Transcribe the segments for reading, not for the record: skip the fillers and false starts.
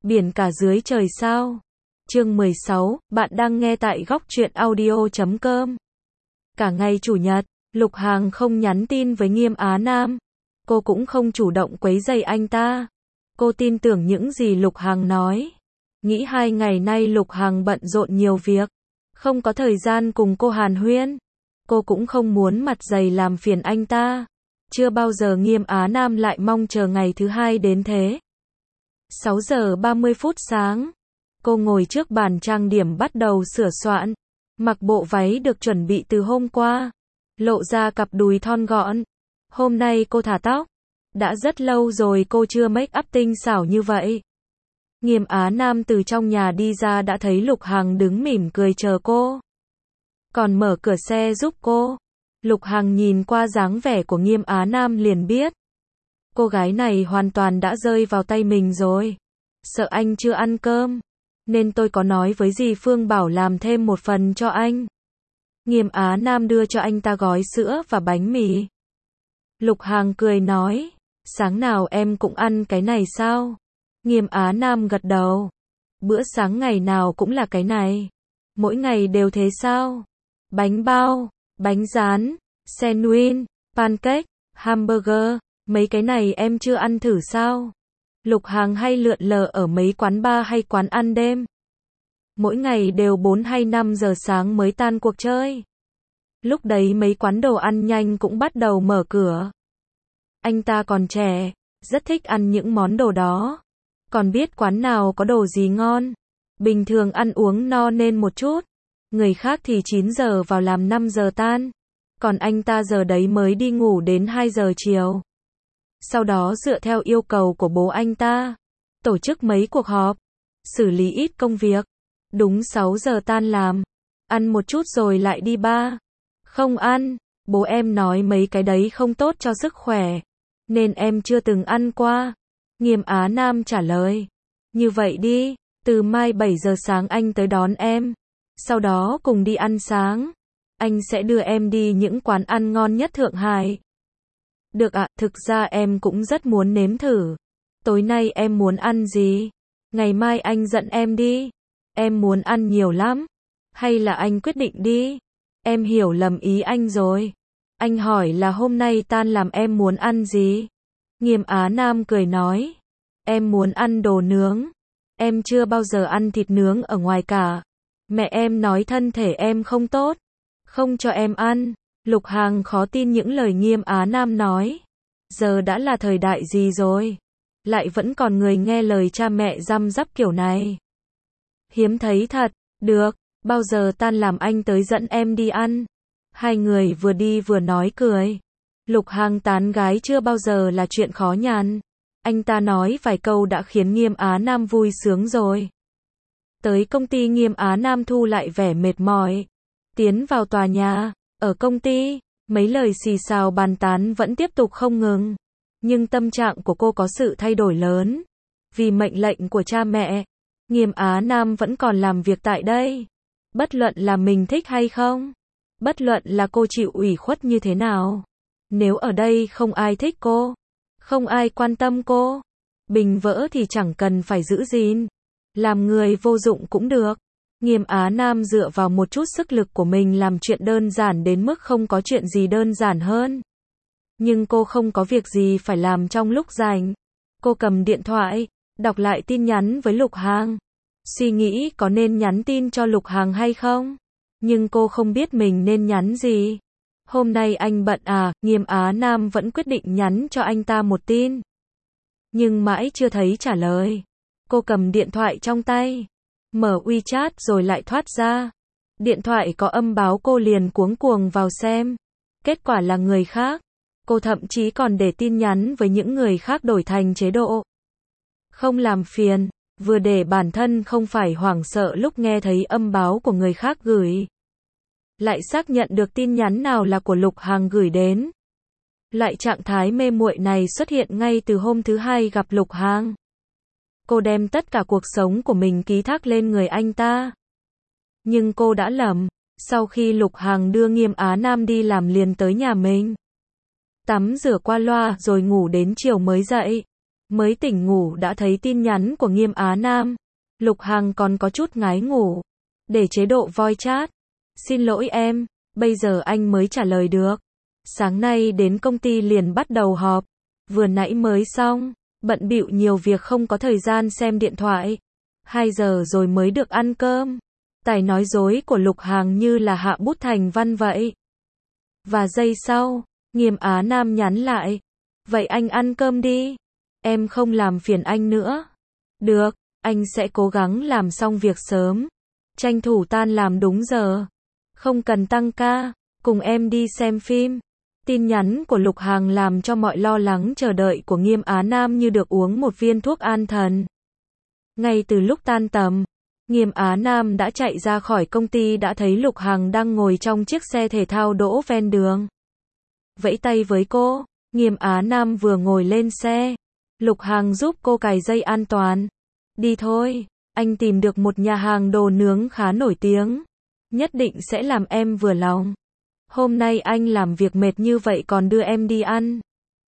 Biển cả dưới trời sao? Chương 16, bạn đang nghe tại góc truyện audio.com. Cả ngày Chủ nhật, Lục Hằng không nhắn tin với Nghiêm Á Nam. Cô cũng không chủ động quấy rầy anh ta. Cô tin tưởng những gì Lục Hằng nói. Nghĩ 2 ngày nay Lục Hằng bận rộn nhiều việc, không có thời gian cùng cô hàn huyên. Cô cũng không muốn mặt dày làm phiền anh ta. Chưa bao giờ Nghiêm Á Nam lại mong chờ ngày thứ hai đến thế. 6 giờ 30 phút sáng, cô ngồi trước bàn trang điểm bắt đầu sửa soạn, mặc bộ váy được chuẩn bị từ hôm qua, lộ ra cặp đùi thon gọn. Hôm nay cô thả tóc, đã rất lâu rồi cô chưa make up tinh xảo như vậy. Nghiêm Á Nam từ trong nhà đi ra đã thấy Lục Hằng đứng mỉm cười chờ cô, còn mở cửa xe giúp cô. Lục Hằng nhìn qua dáng vẻ của Nghiêm Á Nam liền biết, cô gái này hoàn toàn đã rơi vào tay mình rồi. Sợ anh chưa ăn cơm, nên tôi có nói với dì Phương bảo làm thêm một phần cho anh. Nghiêm Á Nam đưa cho anh ta gói sữa và bánh mì. Lục Hằng cười nói, sáng nào em cũng ăn cái này sao? Nghiêm Á Nam gật đầu. Bữa sáng ngày nào cũng là cái này. Mỗi ngày đều thế sao? Bánh bao, bánh rán, sandwich, pancake, hamburger, mấy cái này em chưa ăn thử sao? Lục Hằng hay lượn lờ ở mấy quán bar hay quán ăn đêm. Mỗi ngày đều 4 hay 5 giờ sáng mới tan cuộc chơi. Lúc đấy mấy quán đồ ăn nhanh cũng bắt đầu mở cửa. Anh ta còn trẻ, rất thích ăn những món đồ đó. Còn biết quán nào có đồ gì ngon. Bình thường ăn uống no nên một chút. Người khác thì 9 giờ vào làm 5 giờ tan. Còn anh ta giờ đấy mới đi ngủ đến 2 giờ chiều. Sau đó dựa theo yêu cầu của bố anh ta, tổ chức mấy cuộc họp, xử lý ít công việc. Đúng 6 giờ tan làm, ăn một chút rồi lại đi bar. Không ăn, bố em nói mấy cái đấy không tốt cho sức khỏe, nên em chưa từng ăn qua. Nghiêm Á Nam trả lời, như vậy đi, từ mai 7 giờ sáng anh tới đón em, sau đó cùng đi ăn sáng. Anh sẽ đưa em đi những quán ăn ngon nhất Thượng Hải. Được ạ, thực ra em cũng rất muốn nếm thử. Tối nay em muốn ăn gì? Ngày mai anh dẫn em đi. Em muốn ăn nhiều lắm. Hay là anh quyết định đi? Em hiểu lầm ý anh rồi. Anh hỏi là hôm nay tan làm em muốn ăn gì? Nghiêm Á Nam cười nói, em muốn ăn đồ nướng. Em chưa bao giờ ăn thịt nướng ở ngoài cả. Mẹ em nói thân thể em không tốt, không cho em ăn. Lục Hằng khó tin những lời Nghiêm Á Nam nói. Giờ đã là thời đại gì rồi, lại vẫn còn người nghe lời cha mẹ răm rắp kiểu này. Hiếm thấy thật. Được, bao giờ tan làm anh tới dẫn em đi ăn. Hai người vừa đi vừa nói cười. Lục Hằng tán gái chưa bao giờ là chuyện khó nhằn. Anh ta nói vài câu đã khiến Nghiêm Á Nam vui sướng rồi. Tới công ty Nghiêm Á Nam thu lại vẻ mệt mỏi. Tiến vào tòa nhà, ở công ty, mấy lời xì xào bàn tán vẫn tiếp tục không ngừng. Nhưng tâm trạng của cô có sự thay đổi lớn. Vì mệnh lệnh của cha mẹ, Nghiêm Á Nam vẫn còn làm việc tại đây. Bất luận là mình thích hay không, bất luận là cô chịu ủy khuất như thế nào. Nếu ở đây không ai thích cô, không ai quan tâm cô, bình vỡ thì chẳng cần phải giữ gìn. Làm người vô dụng cũng được. Nghiêm Á Nam dựa vào một chút sức lực của mình làm chuyện đơn giản đến mức không có chuyện gì đơn giản hơn. Nhưng cô không có việc gì phải làm trong lúc rảnh. Cô cầm điện thoại, đọc lại tin nhắn với Lục Hằng. Suy nghĩ có nên nhắn tin cho Lục Hằng hay không. Nhưng cô không biết mình nên nhắn gì. Hôm nay anh bận à, Nghiêm Á Nam vẫn quyết định nhắn cho anh ta một tin. Nhưng mãi chưa thấy trả lời. Cô cầm điện thoại trong tay, mở WeChat rồi lại thoát ra. Điện thoại có âm báo cô liền cuống cuồng vào xem. Kết quả là người khác. Cô thậm chí còn để tin nhắn với những người khác đổi thành chế độ không làm phiền, vừa để bản thân không phải hoảng sợ lúc nghe thấy âm báo của người khác gửi. Lại xác nhận được tin nhắn nào là của Lục Hằng gửi đến. Loại trạng thái mê muội này xuất hiện ngay từ hôm thứ hai gặp Lục Hằng. Cô đem tất cả cuộc sống của mình ký thác lên người anh ta. Nhưng cô đã lầm. Sau khi Lục Hằng đưa Nghiêm Á Nam đi làm liền tới nhà mình. Tắm rửa qua loa rồi ngủ đến chiều mới dậy. Mới tỉnh ngủ đã thấy tin nhắn của Nghiêm Á Nam. Lục Hằng còn có chút ngái ngủ. Để chế độ voice chat. Xin lỗi em, bây giờ anh mới trả lời được. Sáng nay đến công ty liền bắt đầu họp. Vừa nãy mới xong, bận bịu nhiều việc không có thời gian xem điện thoại. 2 giờ rồi mới được ăn cơm. Tài nói dối của Lục Hằng như là hạ bút thành văn vậy. Và giây sau, Nghiêm Á Nam nhắn lại. Vậy anh ăn cơm đi. Em không làm phiền anh nữa. Được, anh sẽ cố gắng làm xong việc sớm. Tranh thủ tan làm đúng giờ. Không cần tăng ca, cùng em đi xem phim. Tin nhắn của Lục Hằng làm cho mọi lo lắng chờ đợi của Nghiêm Á Nam như được uống một viên thuốc an thần. Ngay từ lúc tan tầm, Nghiêm Á Nam đã chạy ra khỏi công ty đã thấy Lục Hằng đang ngồi trong chiếc xe thể thao đỗ ven đường. Vẫy tay với cô, Nghiêm Á Nam vừa ngồi lên xe. Lục Hằng giúp cô cài dây an toàn. Đi thôi, anh tìm được một nhà hàng đồ nướng khá nổi tiếng. Nhất định sẽ làm em vừa lòng. Hôm nay anh làm việc mệt như vậy còn đưa em đi ăn.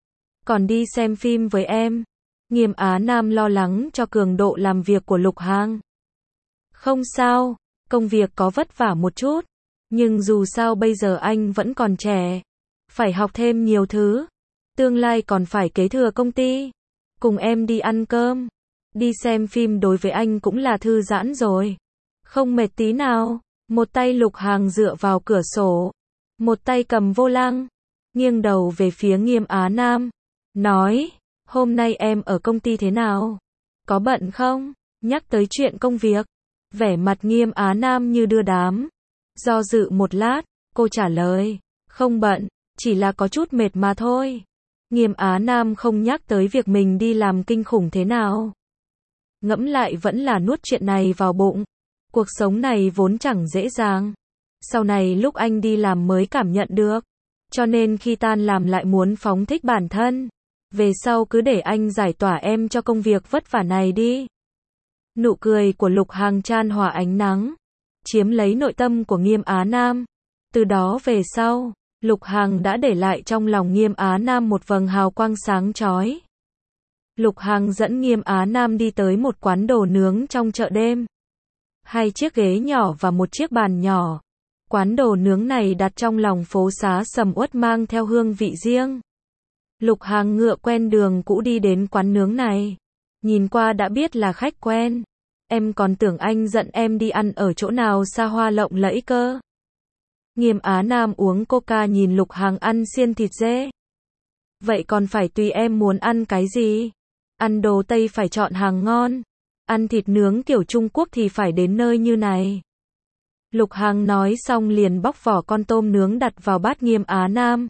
Còn đi xem phim với em. Nghiêm Á Nam lo lắng cho cường độ làm việc của Lục Hằng. Không sao, công việc có vất vả một chút. Nhưng dù sao bây giờ anh vẫn còn trẻ. Phải học thêm nhiều thứ. Tương lai còn phải kế thừa công ty. Cùng em đi ăn cơm. Đi xem phim đối với anh cũng là thư giãn rồi. Không mệt tí nào. Một tay Lục Hằng dựa vào cửa sổ. Một tay cầm vô lăng. Nghiêng đầu về phía Nghiêm Á Nam. Nói, hôm nay em ở công ty thế nào? Có bận không? Nhắc tới chuyện công việc. Vẻ mặt Nghiêm Á Nam như đưa đám. Do dự một lát, cô trả lời. Không bận, chỉ là có chút mệt mà thôi. Nghiêm Á Nam không nhắc tới việc mình đi làm kinh khủng thế nào. Ngẫm lại vẫn là nuốt chuyện này vào bụng. Cuộc sống này vốn chẳng dễ dàng. Sau này lúc anh đi làm mới cảm nhận được. Cho nên khi tan làm lại muốn phóng thích bản thân. Về sau cứ để anh giải tỏa em cho công việc vất vả này đi. Nụ cười của Lục Hằng chan hòa ánh nắng. Chiếm lấy nội tâm của Nghiêm Á Nam. Từ đó về sau, Lục Hằng đã để lại trong lòng Nghiêm Á Nam một vầng hào quang sáng chói. Lục Hằng dẫn Nghiêm Á Nam đi tới một quán đồ nướng trong chợ đêm. 2 chiếc ghế nhỏ và một chiếc bàn nhỏ. Quán đồ nướng này đặt trong lòng phố xá sầm uất mang theo hương vị riêng. Lục Hằng ngựa quen đường cũ đi đến quán nướng này. Nhìn qua đã biết là khách quen. Em còn tưởng anh dẫn em đi ăn ở chỗ nào xa hoa lộng lẫy cơ. Nghiêm Á Nam uống coca nhìn Lục Hằng ăn xiên thịt dê. Vậy còn phải tùy em muốn ăn cái gì. Ăn đồ Tây phải chọn hàng ngon. Ăn thịt nướng kiểu Trung Quốc thì phải đến nơi như này. Lục Hằng nói xong liền bóc vỏ con tôm nướng đặt vào bát Nghiêm Á Nam.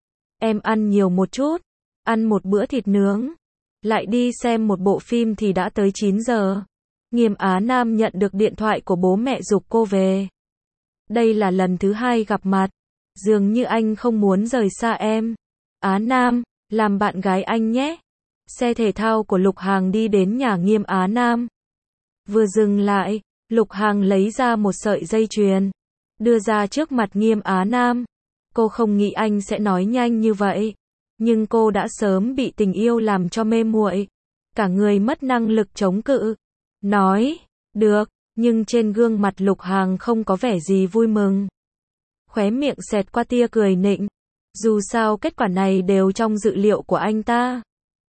Em ăn nhiều một chút. Ăn một bữa thịt nướng. Lại đi xem một bộ phim thì đã tới 9 giờ. Nghiêm Á Nam nhận được điện thoại của bố mẹ giục cô về. Đây là lần thứ 2 gặp mặt. Dường như anh không muốn rời xa em. Á Nam, làm bạn gái anh nhé. Xe thể thao của Lục Hằng đi đến nhà Nghiêm Á Nam. Vừa dừng lại, Lục Hằng lấy ra một sợi dây chuyền. Đưa ra trước mặt Nghiêm Á Nam. Cô không nghĩ anh sẽ nói nhanh như vậy. Nhưng cô đã sớm bị tình yêu làm cho mê muội. Cả người mất năng lực chống cự. Nói, được, nhưng trên gương mặt Lục Hằng không có vẻ gì vui mừng. Khóe miệng xẹt qua tia cười nịnh. Dù sao kết quả này đều trong dự liệu của anh ta.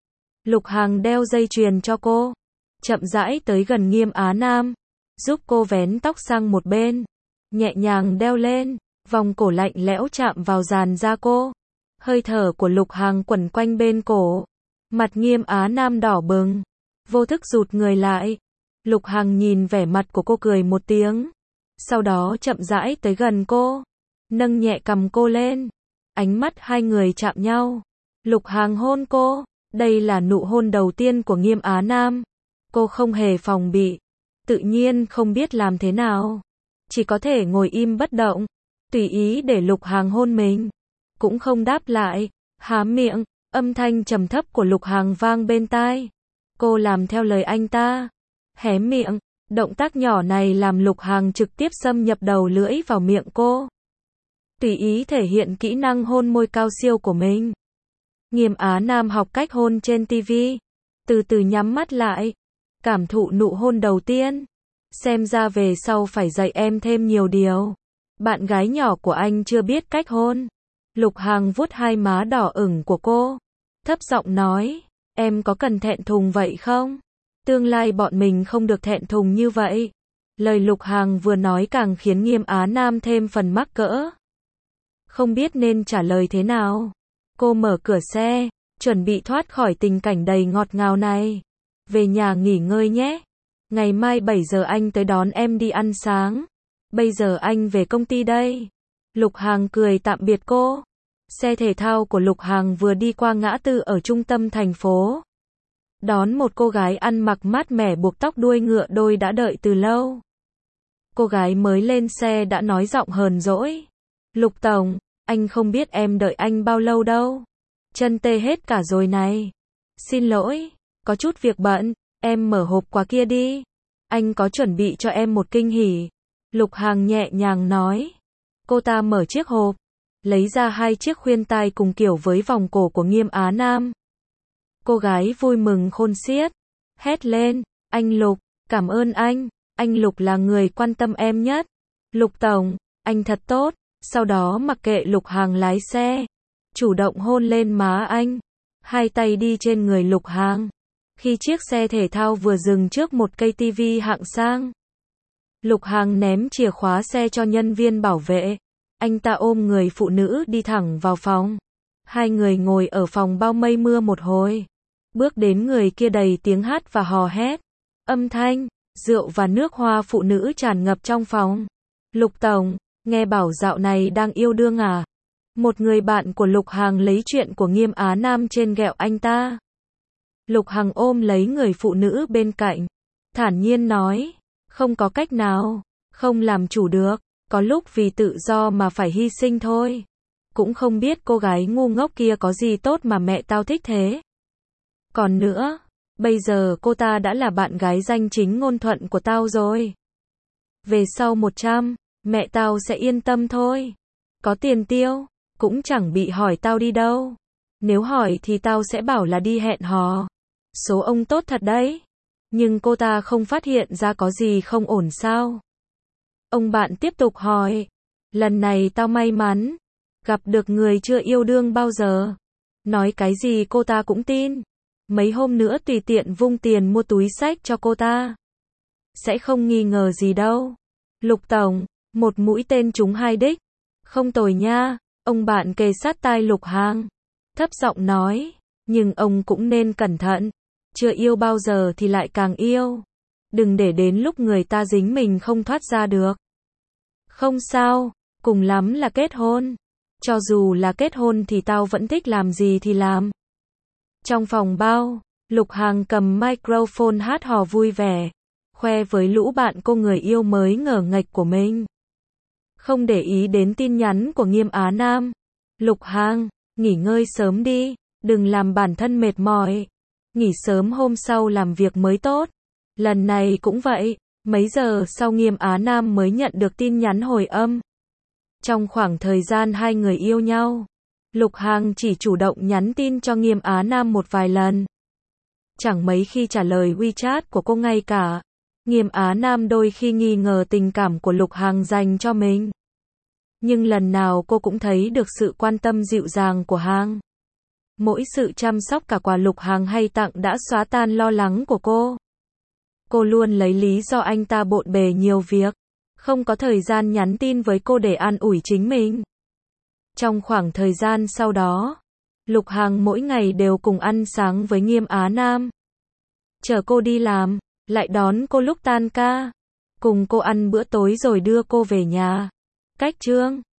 Lục Hằng đeo dây chuyền cho cô. Chậm rãi tới gần Nghiêm Á Nam. Giúp cô vén tóc sang một bên. Nhẹ nhàng đeo lên. Vòng cổ lạnh lẽo chạm vào dàn da cô. Hơi thở của Lục Hằng quẩn quanh bên cổ. Mặt Nghiêm Á Nam đỏ bừng. Vô thức rụt người lại. Lục Hằng nhìn vẻ mặt của cô cười một tiếng. Sau đó chậm rãi tới gần cô. Nâng nhẹ cằm cô lên. Ánh mắt hai người chạm nhau. Lục Hằng hôn cô. Đây là nụ hôn đầu tiên của Nghiêm Á Nam. Cô không hề phòng bị. Tự nhiên không biết làm thế nào. Chỉ có thể ngồi im bất động. Tùy ý để Lục Hằng hôn mình. Cũng không đáp lại. Há miệng. Âm thanh trầm thấp của Lục Hằng vang bên tai. Cô làm theo lời anh ta. Hé miệng. Động tác nhỏ này làm Lục Hằng trực tiếp xâm nhập đầu lưỡi vào miệng cô. Tùy ý thể hiện kỹ năng hôn môi cao siêu của mình. Nghiêm Á Nam học cách hôn trên TV. từ từ nhắm mắt lại, cảm thụ nụ hôn đầu tiên. Xem ra về sau phải dạy em thêm nhiều điều. Bạn gái nhỏ của anh chưa biết cách hôn. Lục Hằng vuốt hai má đỏ ửng của cô, thấp giọng nói, em có cần thẹn thùng vậy không? Tương lai bọn mình không được thẹn thùng như vậy. Lời Lục Hằng vừa nói càng khiến Nghiêm Á Nam thêm phần mắc cỡ. Không biết nên trả lời thế nào. Cô mở cửa xe, chuẩn bị thoát khỏi tình cảnh đầy ngọt ngào này. Về nhà nghỉ ngơi nhé. Ngày mai 7 giờ anh tới đón em đi ăn sáng. Bây giờ anh về công ty đây. Lục Hằng cười tạm biệt cô. Xe thể thao của Lục Hằng vừa đi qua ngã tư ở trung tâm thành phố. Đón một cô gái ăn mặc mát mẻ buộc tóc đuôi ngựa đôi đã đợi từ lâu. Cô gái mới lên xe đã nói giọng hờn dỗi. Lục Tổng, anh không biết em đợi anh bao lâu đâu. Chân tê hết cả rồi này. Xin lỗi, có chút việc bận, em mở hộp quà kia đi. Anh có chuẩn bị cho em một kinh hỉ. Lục Hằng nhẹ nhàng nói. Cô ta mở chiếc hộp, lấy ra 2 chiếc khuyên tai cùng kiểu với vòng cổ của Nghiêm Á Nam. Cô gái vui mừng khôn xiết, hét lên, anh Lục, cảm ơn anh Lục là người quan tâm em nhất. Lục Tổng, anh thật tốt. Sau đó mặc kệ Lục Hằng lái xe, chủ động hôn lên má anh, hai tay đi trên người Lục Hằng. Khi chiếc xe thể thao vừa dừng trước một cây tivi hạng sang, Lục Hằng ném chìa khóa xe cho nhân viên bảo vệ. Anh ta ôm người phụ nữ đi thẳng vào phòng. Hai người ngồi ở phòng bao mây mưa một hồi. Bước đến người kia đầy tiếng hát và hò hét. Âm thanh, rượu và nước hoa phụ nữ tràn ngập trong phòng. Lục Tổng, nghe bảo dạo này đang yêu đương à? Một người bạn của Lục Hằng lấy chuyện của Nghiêm Á Nam trên ghẹo anh ta. Lục Hằng ôm lấy người phụ nữ bên cạnh, thản nhiên nói, không có cách nào, không làm chủ được, có lúc vì tự do mà phải hy sinh thôi. Cũng không biết cô gái ngu ngốc kia có gì tốt mà mẹ tao thích thế. Còn nữa, bây giờ cô ta đã là bạn gái danh chính ngôn thuận của tao rồi. Về sau 100, mẹ tao sẽ yên tâm thôi. Có tiền tiêu, cũng chẳng bị hỏi tao đi đâu. Nếu hỏi thì tao sẽ bảo là đi hẹn hò. Số ông tốt thật đấy. Nhưng cô ta không phát hiện ra có gì không ổn sao? Ông bạn tiếp tục hỏi. Lần này tao may mắn, gặp được người chưa yêu đương bao giờ. Nói cái gì cô ta cũng tin. Mấy hôm nữa tùy tiện vung tiền mua túi xách cho cô ta. Sẽ không nghi ngờ gì đâu. Lục Tổng, một mũi tên trúng 2 đích. Không tồi nha. Ông bạn kề sát tai Lục Hằng, thấp giọng nói. Nhưng ông cũng nên cẩn thận. Chưa yêu bao giờ thì lại càng yêu. Đừng để đến lúc người ta dính mình không thoát ra được. Không sao, cùng lắm là kết hôn. Cho dù là kết hôn thì tao vẫn thích làm gì thì làm. Trong phòng bao, Lục Hằng cầm microphone hát hò vui vẻ, khoe với lũ bạn cô người yêu mới ngờ nghệch của mình. Không để ý đến tin nhắn của Nghiêm Á Nam. Lục Hằng, nghỉ ngơi sớm đi, đừng làm bản thân mệt mỏi. Nghỉ sớm hôm sau làm việc mới tốt. Lần này cũng vậy, mấy giờ sau Nghiêm Á Nam mới nhận được tin nhắn hồi âm. Trong khoảng thời gian hai người yêu nhau, Lục Hằng chỉ chủ động nhắn tin cho Nghiêm Á Nam một vài lần. Chẳng mấy khi trả lời WeChat của cô ngay cả. Nghiêm Á Nam đôi khi nghi ngờ tình cảm của Lục Hằng dành cho mình. Nhưng lần nào cô cũng thấy được sự quan tâm dịu dàng của Hằng. Mỗi sự chăm sóc cả quà Lục Hằng hay tặng đã xóa tan lo lắng của cô. Cô luôn lấy lý do anh ta bộn bề nhiều việc, không có thời gian nhắn tin với cô để an ủi chính mình. Trong khoảng thời gian sau đó, Lục Hằng mỗi ngày đều cùng ăn sáng với Nghiêm Á Nam. Chở cô đi làm, lại đón cô lúc tan ca, cùng cô ăn bữa tối rồi đưa cô về nhà. Cách chương